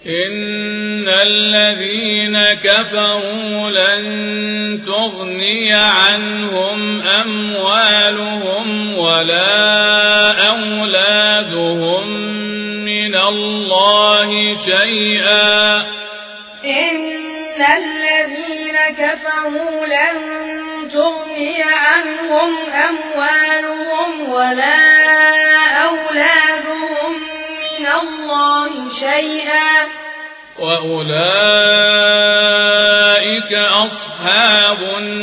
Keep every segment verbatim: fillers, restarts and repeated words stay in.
إن الذين كفروا لن تغني عنهم أموالهم ولا أولادهم من الله شيئا إن الذين كفروا لن تغني عنهم أموالهم ولا أولادهم من الله شيئا وأولئك أصحاب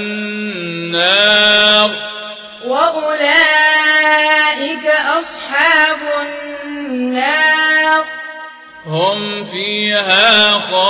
النار وأولئك أصحاب النار هم فيها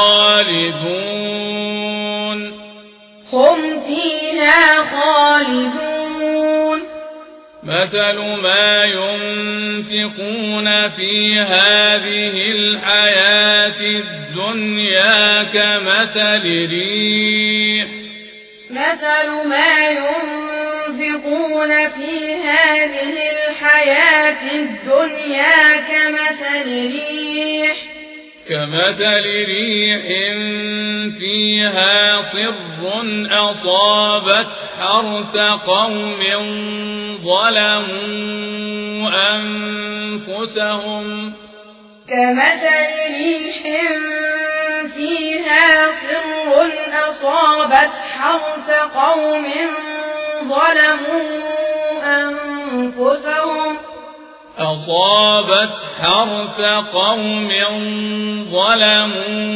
خالدون هم فيها خالدون مثل ما ينفقون في هذه الحياة الدنيا كمثل ريح مثل ما ينفقون في هذه الحياة الدنيا كمثل ريح كمثل ريح فيها صر أصابت حرث قوم ظلموا أنفسهم كمثل ريح فيها صر أصابت حرث قوم ظلموا أنفسهم أصابت حرث قوم ظلموا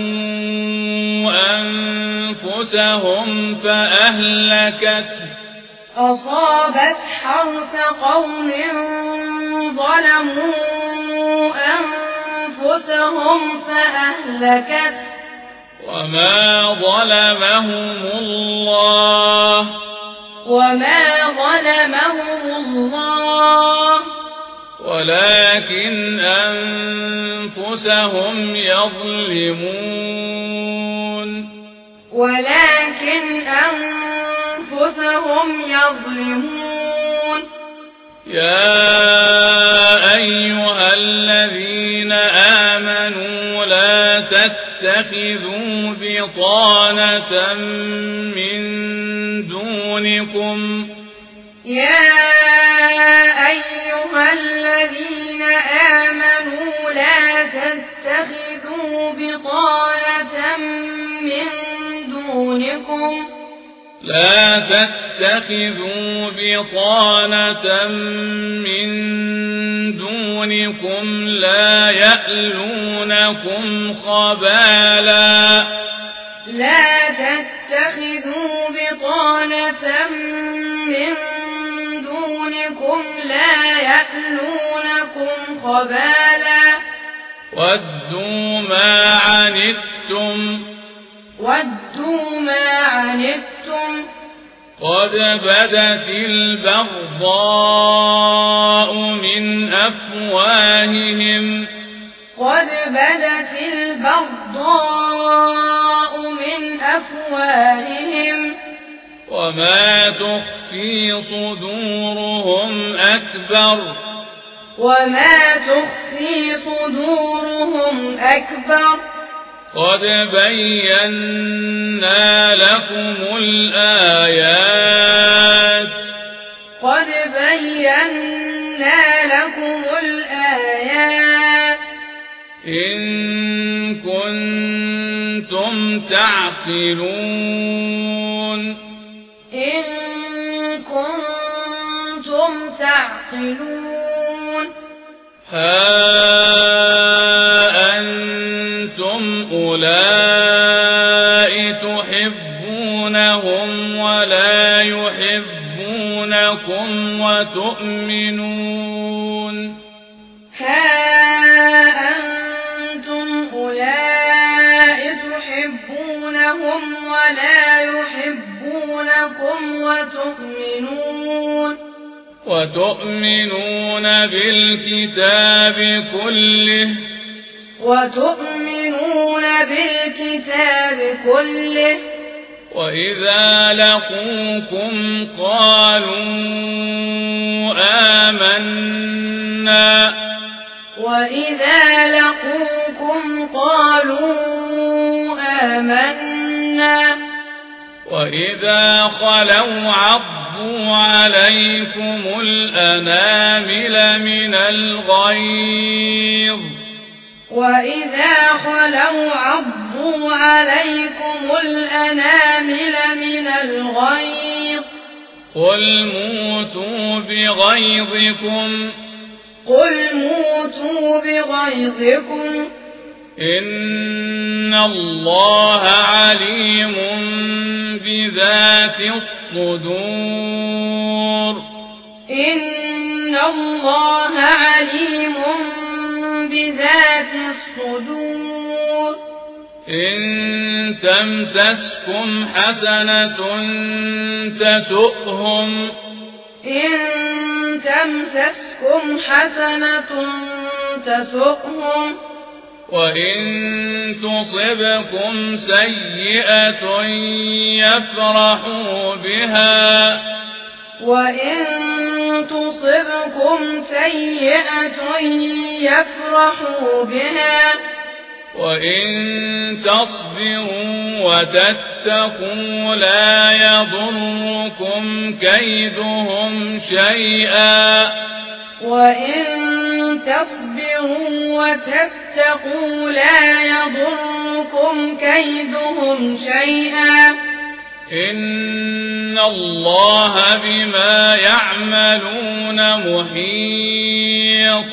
أنفسهم فأهلكته أصابت حرث قوم ظلموا أنفسهم فأهلكته وما ظلمهم الله وما ظلمهم الله ولكن أنفسهم يظلمون ولكن أنفسهم يظلمون يا أيها الذين آمنوا لا تتخذوا بطانة من دونكم يا أيها الذين آمنوا لا تتخذوا بطانة من دونكم لا تتخذوا بطانة من دونكم لا يألونكم خبالا لا تتخذوا بطانة من دونكم لا يألونكم خبالا ودوا ما عنتم ودوا ما عنتم قد بدت البغضاء من أفواههم قد بدت البغضاء من أفواههم وما تخفي صدورهم أكبر وما تخفي صدورهم أكبر قد بينا لكم الآيات قد بينا لكم الآيات إن كنتم تعقلون إن كنتم تعقلون ها أنتم أولئك تحبونهم ولا يحبونكم وتؤمنون ها أنتم أولئك تحبونهم ولا يحبونكم وتؤمنون وتؤمنون بالكتاب كله وتؤمنون بالكتاب كله وإذا لقوكم قالوا آمنا وإذا لقوكم قالوا آمنا وإذا خلوا عضوا عليكم الأنامل من الغيظ وإذا خلوا عضوا عليكم الأنامل من الغيظ قل موتوا بغيظكم قل موتوا بغيظكم إن الله عليم بذات الصدور إن الله عليم بذات الصدور إن تمسسكم حسنة تسؤهم إن تمسسكم حسنة تسؤهم وإن تصبكم سيئة يفرحوا بها وإن تصبكم سيئة يفرحوا بها وإن تصبروا وتتقوا لا يضركم كيدهم شيئا وإن تصبروا وتتقوا لا يضركم كيدهم شيئا إن الله بما يعملون محيط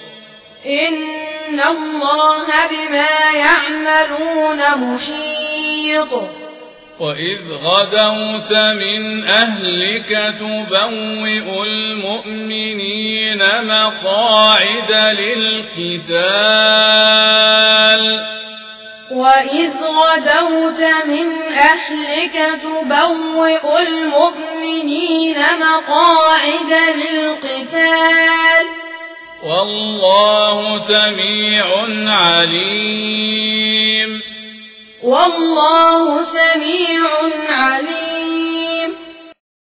إن الله بما يعملون محيط وإذ غدوت من أهلك تبوئ المؤمنين مقاعد للقتال وإذ غدوت من أهلك تبوئ المؤمنين مقاعد للقتال والله سميع عليم والله سميع عليم